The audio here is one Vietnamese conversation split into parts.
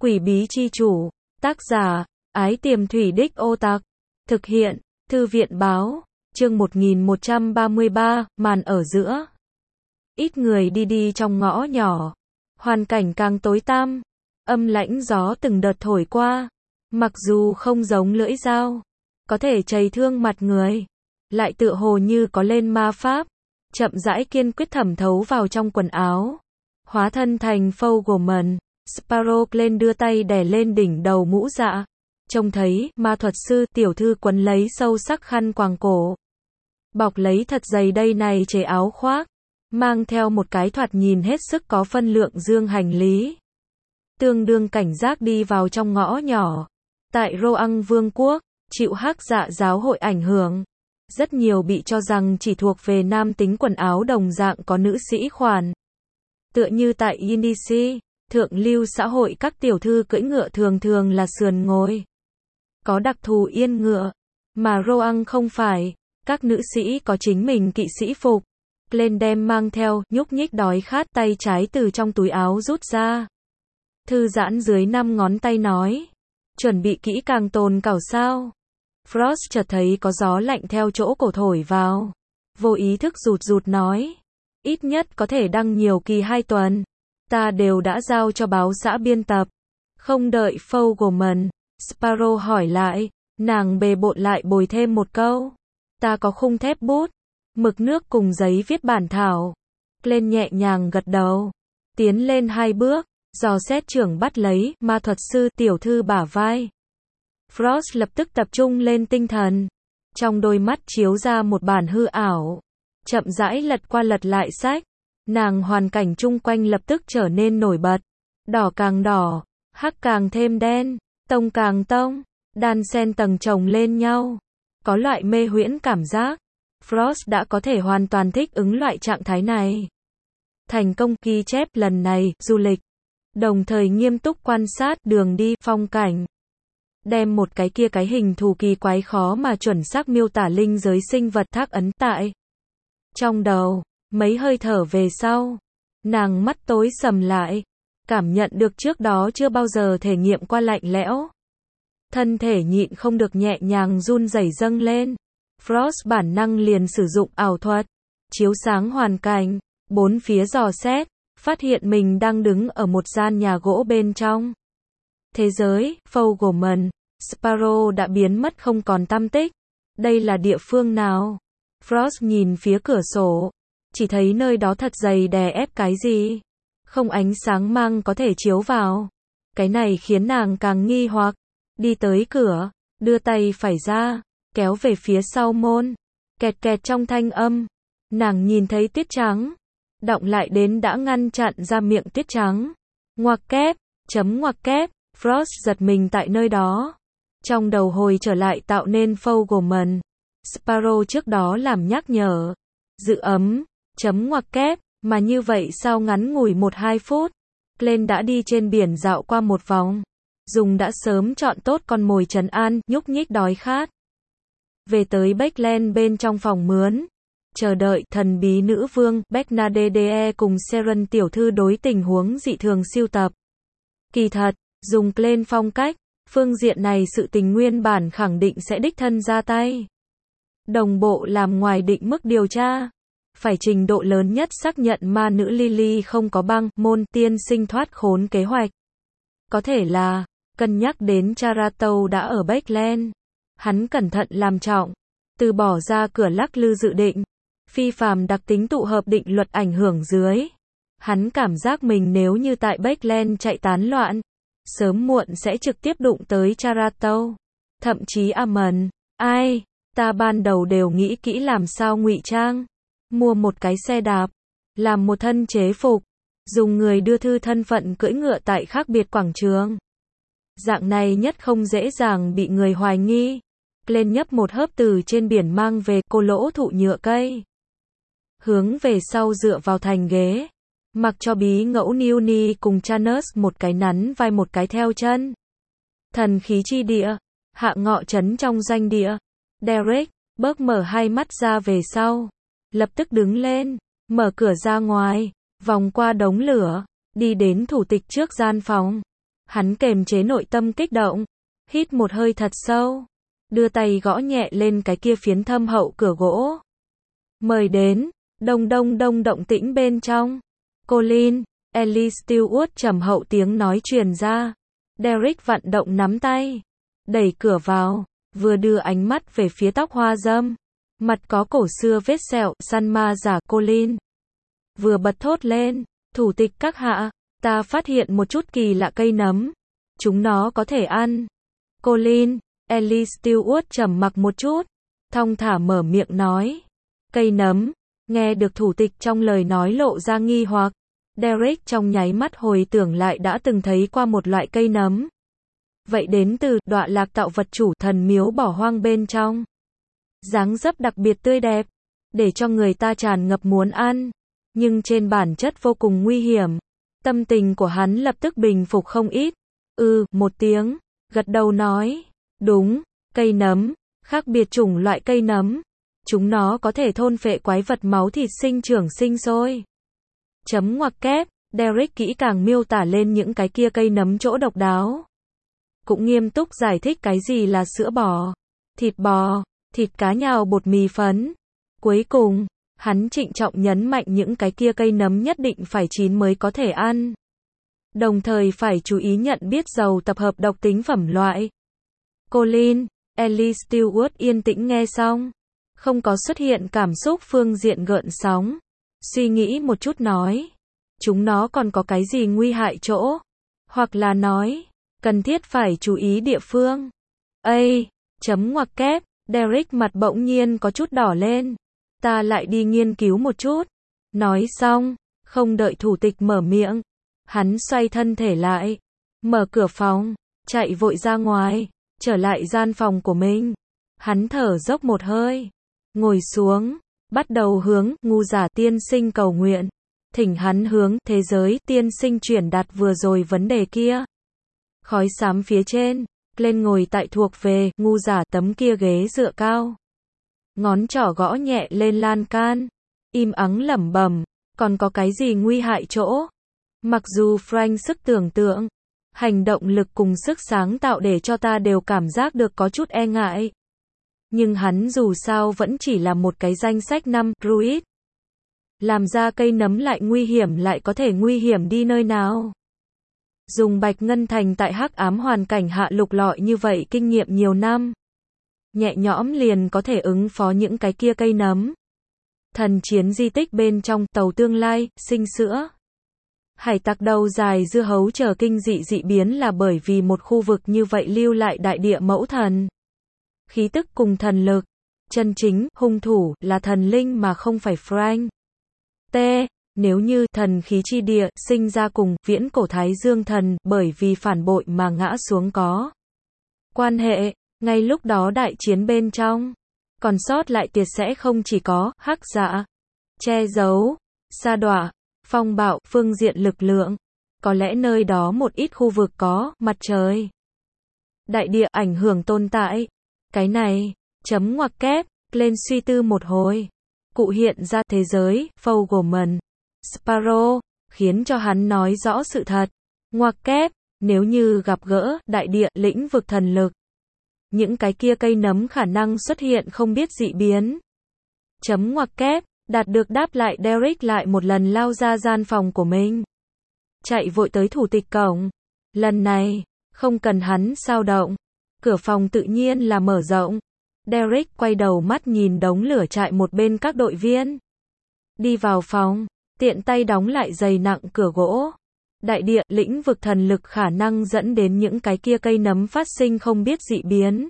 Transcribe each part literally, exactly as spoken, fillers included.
Quỷ bí chi chủ, tác giả, Ái Tiềm Thủy Đích Ô Tặc, thực hiện, Thư viện báo, chương một nghìn một trăm ba mươi ba, màn ở giữa. Ít người đi đi trong ngõ nhỏ, hoàn cảnh càng tối tăm, âm lãnh gió từng đợt thổi qua, mặc dù không giống lưỡi dao, có thể chảy thương mặt người, lại tựa hồ như có lên ma pháp, chậm rãi kiên quyết thẩm thấu vào trong quần áo, hóa thân thành Fogelman. Sparrow lên đưa tay đè lên đỉnh đầu mũ dạ, trông thấy ma thuật sư tiểu thư quấn lấy sâu sắc khăn quàng cổ, bọc lấy thật dày đây này chế áo khoác, mang theo một cái thoạt nhìn hết sức có phân lượng dương hành lý, tương đương cảnh giác đi vào trong ngõ nhỏ. Tại Roang Vương quốc, chịu hắc dạ giáo hội ảnh hưởng, rất nhiều bị cho rằng chỉ thuộc về nam tính quần áo đồng dạng có nữ sĩ khoản. Tựa như tại Indici, thượng lưu xã hội các tiểu thư cưỡi ngựa thường thường là sườn ngồi, có đặc thù yên ngựa, mà Roang không phải, các nữ sĩ có chính mình kỵ sĩ phục. Lên đem mang theo, nhúc nhích đói khát tay trái từ trong túi áo rút ra. Thư giãn dưới năm ngón tay nói, chuẩn bị kỹ càng tồn cảo sao. Frost chợt thấy có gió lạnh theo chỗ cổ thổi vào, vô ý thức rụt rụt nói, ít nhất có thể đăng nhiều kỳ hai tuần. Ta đều đã giao cho báo xã biên tập. Không đợi Fogelman, Sparrow hỏi lại, nàng bề bộn lại bồi thêm một câu. Ta có khung thép bút, mực nước cùng giấy viết bản thảo. Lên nhẹ nhàng gật đầu, tiến lên hai bước, dò xét trưởng bắt lấy ma thuật sư tiểu thư bả vai. Frost lập tức tập trung lên tinh thần, trong đôi mắt chiếu ra một bản hư ảo, chậm rãi lật qua lật lại sách. Nàng hoàn cảnh chung quanh lập tức trở nên nổi bật, đỏ càng đỏ, hắc càng thêm đen, tông càng tông, đan xen tầng chồng lên nhau, có loại mê huyễn cảm giác. Frost đã có thể hoàn toàn thích ứng loại trạng thái này. Thành công ghi chép lần này, du lịch, đồng thời nghiêm túc quan sát đường đi, phong cảnh. Đem một cái kia cái hình thù kỳ quái khó mà chuẩn xác miêu tả linh giới sinh vật thác ấn tại trong đầu. Mấy hơi thở về sau, nàng mắt tối sầm lại, cảm nhận được trước đó chưa bao giờ thể nghiệm qua lạnh lẽo. Thân thể nhịn không được nhẹ nhàng run rẩy dâng lên. Frost bản năng liền sử dụng ảo thuật, chiếu sáng hoàn cảnh, bốn phía dò xét, phát hiện mình đang đứng ở một gian nhà gỗ bên trong. Thế giới, Fogelman, Sparrow đã biến mất không còn tăm tích. Đây là địa phương nào? Frost nhìn phía cửa sổ, chỉ thấy nơi đó thật dày đè ép cái gì, không ánh sáng mang có thể chiếu vào. Cái này khiến nàng càng nghi hoặc, đi tới cửa, đưa tay phải ra, kéo về phía sau môn, kẹt kẹt trong thanh âm, nàng nhìn thấy tuyết trắng, đọng lại đến đã ngăn chặn ra miệng tuyết trắng. Ngoặc kép, chấm ngoặc kép, Frost giật mình tại nơi đó, trong đầu hồi trở lại tạo nên Fogelman, Sparrow trước đó làm nhắc nhở, giữ ấm. Chấm ngoặc kép, mà như vậy sau ngắn ngủi một hai phút, Glenn đã đi trên biển dạo qua một vòng, dùng đã sớm chọn tốt con mồi trấn an, nhúc nhích đói khát. Về tới Backland bên trong phòng mướn, chờ đợi thần bí nữ vương, Bernadette cùng Seren tiểu thư đối tình huống dị thường siêu tập. Kỳ thật, dùng Glenn phong cách, phương diện này sự tình nguyên bản khẳng định sẽ đích thân ra tay. Đồng bộ làm ngoài định mức điều tra. Phải trình độ lớn nhất xác nhận ma nữ Lily không có băng, môn, tiên sinh thoát khốn kế hoạch. Có thể là, cân nhắc đến Charato đã ở Backland. Hắn cẩn thận làm trọng, từ bỏ ra cửa lắc lư dự định. Phi phàm đặc tính tụ hợp định luật ảnh hưởng dưới. Hắn cảm giác mình nếu như tại Backland chạy tán loạn, sớm muộn sẽ trực tiếp đụng tới Charato. Thậm chí Amon, ai, ta ban đầu đều nghĩ kỹ làm sao ngụy trang. Mua một cái xe đạp, làm một thân chế phục, dùng người đưa thư thân phận cưỡi ngựa tại khác biệt quảng trường. Dạng này nhất không dễ dàng bị người hoài nghi. Lên nhấp một hớp từ trên biển mang về cô lỗ thụ nhựa cây. Hướng về sau dựa vào thành ghế. Mặc cho bí ngẫu Newny cùng Chanus một cái nắn vai một cái theo chân. Thần khí chi địa, hạ ngọ trấn trong danh địa. Derek, bớt mở hai mắt ra về sau. Lập tức đứng lên, mở cửa ra ngoài, vòng qua đống lửa, đi đến thủ tịch trước gian phòng. Hắn kềm chế nội tâm kích động, hít một hơi thật sâu, đưa tay gõ nhẹ lên cái kia phiến thâm hậu cửa gỗ. Mời đến, đông đông đông động tĩnh bên trong. Colin, Ellie Stewart trầm hậu tiếng nói truyền ra. Derek vận động nắm tay, đẩy cửa vào, vừa đưa ánh mắt về phía tóc hoa râm, mặt có cổ xưa vết sẹo, săn ma giả Colin. Vừa bật thốt lên, thủ tịch các hạ, ta phát hiện một chút kỳ lạ cây nấm. Chúng nó có thể ăn. Colin, Ellie Stewart trầm mặc một chút, thong thả mở miệng nói. Cây nấm, nghe được thủ tịch trong lời nói lộ ra nghi hoặc. Derek trong nháy mắt hồi tưởng lại đã từng thấy qua một loại cây nấm. Vậy đến từ đọa lạc tạo vật chủ thần miếu bỏ hoang bên trong. Dáng dấp đặc biệt tươi đẹp, để cho người ta tràn ngập muốn ăn, nhưng trên bản chất vô cùng nguy hiểm. Tâm tình của hắn lập tức bình phục không ít. Ừ, một tiếng, gật đầu nói. Đúng, cây nấm, khác biệt chủng loại cây nấm. Chúng nó có thể thôn phệ quái vật máu thịt sinh trưởng sinh sôi. Chấm ngoặc kép, Derek kỹ càng miêu tả lên những cái kia cây nấm chỗ độc đáo. Cũng nghiêm túc giải thích cái gì là sữa bò, thịt bò, thịt cá nhào bột mì phấn. Cuối cùng, hắn trịnh trọng nhấn mạnh những cái kia cây nấm nhất định phải chín mới có thể ăn. Đồng thời phải chú ý nhận biết dầu tập hợp độc tính phẩm loại. Colin, Ellie Stewart yên tĩnh nghe xong, không có xuất hiện cảm xúc phương diện gợn sóng. Suy nghĩ một chút nói, chúng nó còn có cái gì nguy hại chỗ? Hoặc là nói, cần thiết phải chú ý địa phương. Ây, chấm ngoặc kép, Derek mặt bỗng nhiên có chút đỏ lên. Ta lại đi nghiên cứu một chút. Nói xong, không đợi thủ tịch mở miệng, hắn xoay thân thể lại, mở cửa phòng, chạy vội ra ngoài, trở lại gian phòng của mình. Hắn thở dốc một hơi, ngồi xuống, bắt đầu hướng ngu giả tiên sinh cầu nguyện, thỉnh hắn hướng thế giới tiên sinh chuyển đạt vừa rồi vấn đề kia. Khói xám phía trên, lên ngồi tại thuộc về ngu giả tấm kia ghế dựa cao. Ngón trỏ gõ nhẹ lên lan can, im ắng lẩm bẩm, còn có cái gì nguy hại chỗ? Mặc dù Frank sức tưởng tượng, hành động lực cùng sức sáng tạo để cho ta đều cảm giác được có chút e ngại. Nhưng hắn dù sao vẫn chỉ là một cái danh sách năm druid. Làm ra cây nấm lại nguy hiểm lại có thể nguy hiểm đi nơi nào. Dùng bạch ngân thành tại hắc ám hoàn cảnh hạ lục lọi như vậy kinh nghiệm nhiều năm. Nhẹ nhõm liền có thể ứng phó những cái kia cây nấm. Thần chiến di tích bên trong tàu tương lai, sinh sữa. Hải tặc đầu dài dưa hấu chờ kinh dị dị biến là bởi vì một khu vực như vậy lưu lại đại địa mẫu thần. Khí tức cùng thần lực. Chân chính, hung thủ, là thần linh mà không phải Frank. T. Nếu như thần khí chi địa sinh ra cùng viễn cổ Thái Dương thần bởi vì phản bội mà ngã xuống có quan hệ, ngay lúc đó đại chiến bên trong, còn sót lại tiệt sẽ không chỉ có hắc dạ, che giấu, sa đọa, phong bạo, phương diện lực lượng. Có lẽ nơi đó một ít khu vực có mặt trời, đại địa ảnh hưởng tồn tại. Cái này, chấm ngoặc kép, lên suy tư một hồi. Cụ hiện ra thế giới, Fogelman, Sparrow, khiến cho hắn nói rõ sự thật. Ngoặc kép, nếu như gặp gỡ, đại địa, lĩnh vực thần lực. Những cái kia cây nấm khả năng xuất hiện không biết dị biến. Chấm ngoặc kép, đạt được đáp lại Derek lại một lần lao ra gian phòng của mình. Chạy vội tới thủ tịch cổng. Lần này, không cần hắn sao động. Cửa phòng tự nhiên là mở rộng. Derek quay đầu mắt nhìn đống lửa trại một bên các đội viên. Đi vào phòng, tiện tay đóng lại dày nặng cửa gỗ. Đại địa, lĩnh vực thần lực khả năng dẫn đến những cái kia cây nấm phát sinh không biết dị biến.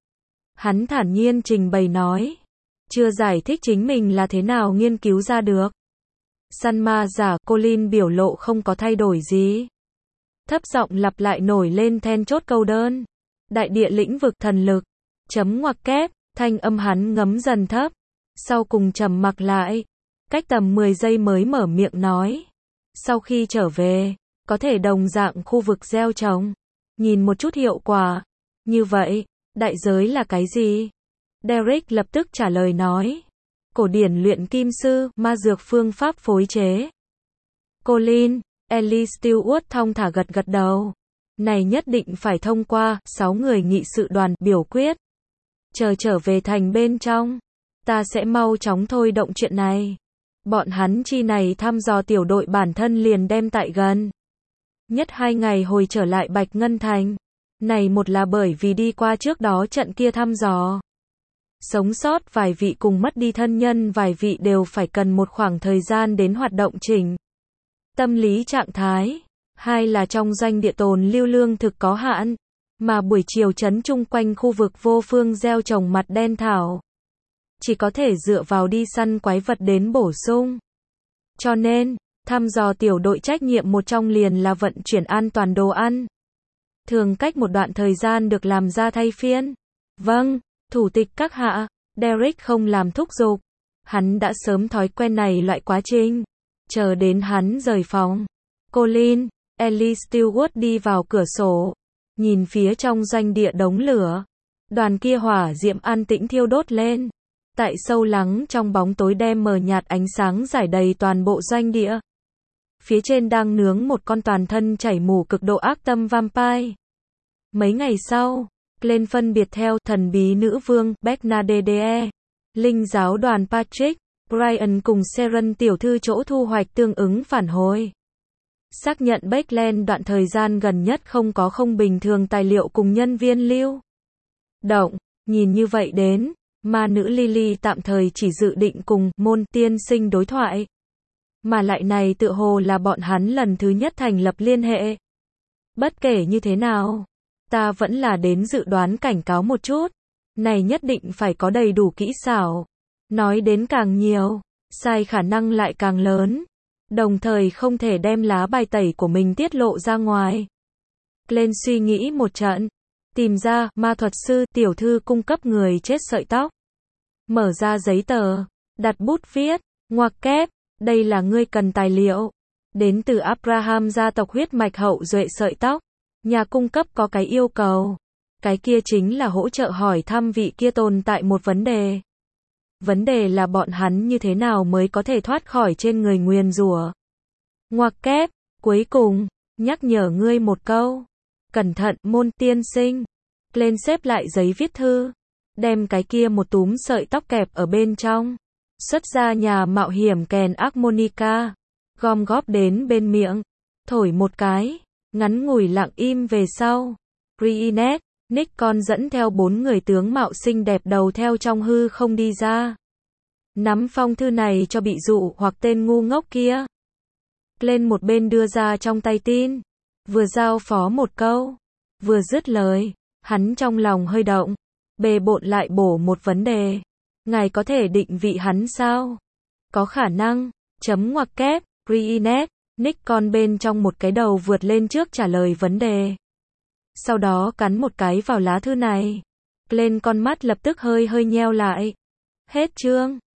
Hắn thản nhiên trình bày nói. Chưa giải thích chính mình là thế nào nghiên cứu ra được. Săn ma giả Colin biểu lộ không có thay đổi gì. Thấp giọng lặp lại nổi lên then chốt câu đơn. Đại địa lĩnh vực thần lực. Chấm ngoặc kép, thanh âm hắn ngấm dần thấp. Sau cùng trầm mặc lại. Cách tầm mười giây mới mở miệng nói. Sau khi trở về, có thể đồng dạng khu vực gieo trồng. Nhìn một chút hiệu quả. Như vậy, đại giới là cái gì? Derek lập tức trả lời nói. Cổ điển luyện kim sư, ma dược phương pháp phối chế. Colin, Ellie Stewart thong thả gật gật đầu. Này nhất định phải thông qua, sáu người nghị sự đoàn, biểu quyết. Chờ trở về thành bên trong. Ta sẽ mau chóng thôi động chuyện này. Bọn hắn chi này thăm dò tiểu đội bản thân liền đem tại gần. Nhất hai ngày hồi trở lại Bạch Ngân Thành. Này một là bởi vì đi qua trước đó trận kia thăm dò. Sống sót vài vị cùng mất đi thân nhân vài vị đều phải cần một khoảng thời gian đến hoạt động chỉnh. Tâm lý trạng thái. Hai là trong doanh địa tồn lưu lương thực có hạn. Mà buổi chiều trấn chung quanh khu vực vô phương gieo trồng mặt đen thảo. Chỉ có thể dựa vào đi săn quái vật đến bổ sung. Cho nên, thăm dò tiểu đội trách nhiệm một trong liền là vận chuyển an toàn đồ ăn. Thường cách một đoạn thời gian được làm ra thay phiên. Vâng, thủ tịch các hạ, Derek không làm thúc giục. Hắn đã sớm thói quen này loại quá trình. Chờ đến hắn rời phòng. Colin, Ellie Stewart đi vào cửa sổ. Nhìn phía trong doanh địa đống lửa. Đoàn kia hỏa diệm an tĩnh thiêu đốt lên. Tại sâu lắng trong bóng tối đem mờ nhạt ánh sáng rải đầy toàn bộ doanh địa. Phía trên đang nướng một con toàn thân chảy mủ cực độ ác tâm vampire. Mấy ngày sau, Glenn phân biệt theo thần bí nữ vương Bernadette, linh giáo đoàn Patrick, Brian cùng Sharon tiểu thư chỗ thu hoạch tương ứng phản hồi. Xác nhận Beckland đoạn thời gian gần nhất không có không bình thường tài liệu cùng nhân viên lưu động. Nhìn như vậy đến, ma nữ Lily tạm thời chỉ dự định cùng môn tiên sinh đối thoại. Mà lại này tự hồ là bọn hắn lần thứ nhất thành lập liên hệ. Bất kể như thế nào, ta vẫn là đến dự đoán cảnh cáo một chút. Này nhất định phải có đầy đủ kỹ xảo. Nói đến càng nhiều, sai khả năng lại càng lớn. Đồng thời không thể đem lá bài tẩy của mình tiết lộ ra ngoài. Glenn suy nghĩ một trận. Tìm ra, ma thuật sư, tiểu thư cung cấp người chết sợi tóc. Mở ra giấy tờ. Đặt bút viết. Ngoặc kép. Đây là ngươi cần tài liệu. Đến từ Abraham gia tộc huyết mạch hậu duệ sợi tóc. Nhà cung cấp có cái yêu cầu. Cái kia chính là hỗ trợ hỏi thăm vị kia tồn tại một vấn đề. Vấn đề là bọn hắn như thế nào mới có thể thoát khỏi trên người nguyền rủa. Ngoặc kép. Cuối cùng, nhắc nhở ngươi một câu. Cẩn thận, môn tiên sinh. Lên xếp lại giấy viết thư. Đem cái kia một túm sợi tóc kẹp ở bên trong. Xuất ra nhà mạo hiểm kèn harmonica. Gom góp đến bên miệng. Thổi một cái. Ngắn ngủi lặng im về sau. Reinette, Nikon dẫn theo bốn người tướng mạo xinh đẹp đầu theo trong hư không đi ra. Nắm phong thư này cho bị dụ hoặc tên ngu ngốc kia. Lên một bên đưa ra trong tay tin. Vừa giao phó một câu. Vừa dứt lời. Hắn trong lòng hơi động. Bề bộn lại bổ một vấn đề. Ngài có thể định vị hắn sao? Có khả năng. Chấm ngoặc kép. Reinette, Nikon bên trong một cái đầu vượt lên trước trả lời vấn đề. Sau đó cắn một cái vào lá thư này. Lên con mắt lập tức hơi hơi nheo lại. Hết chương.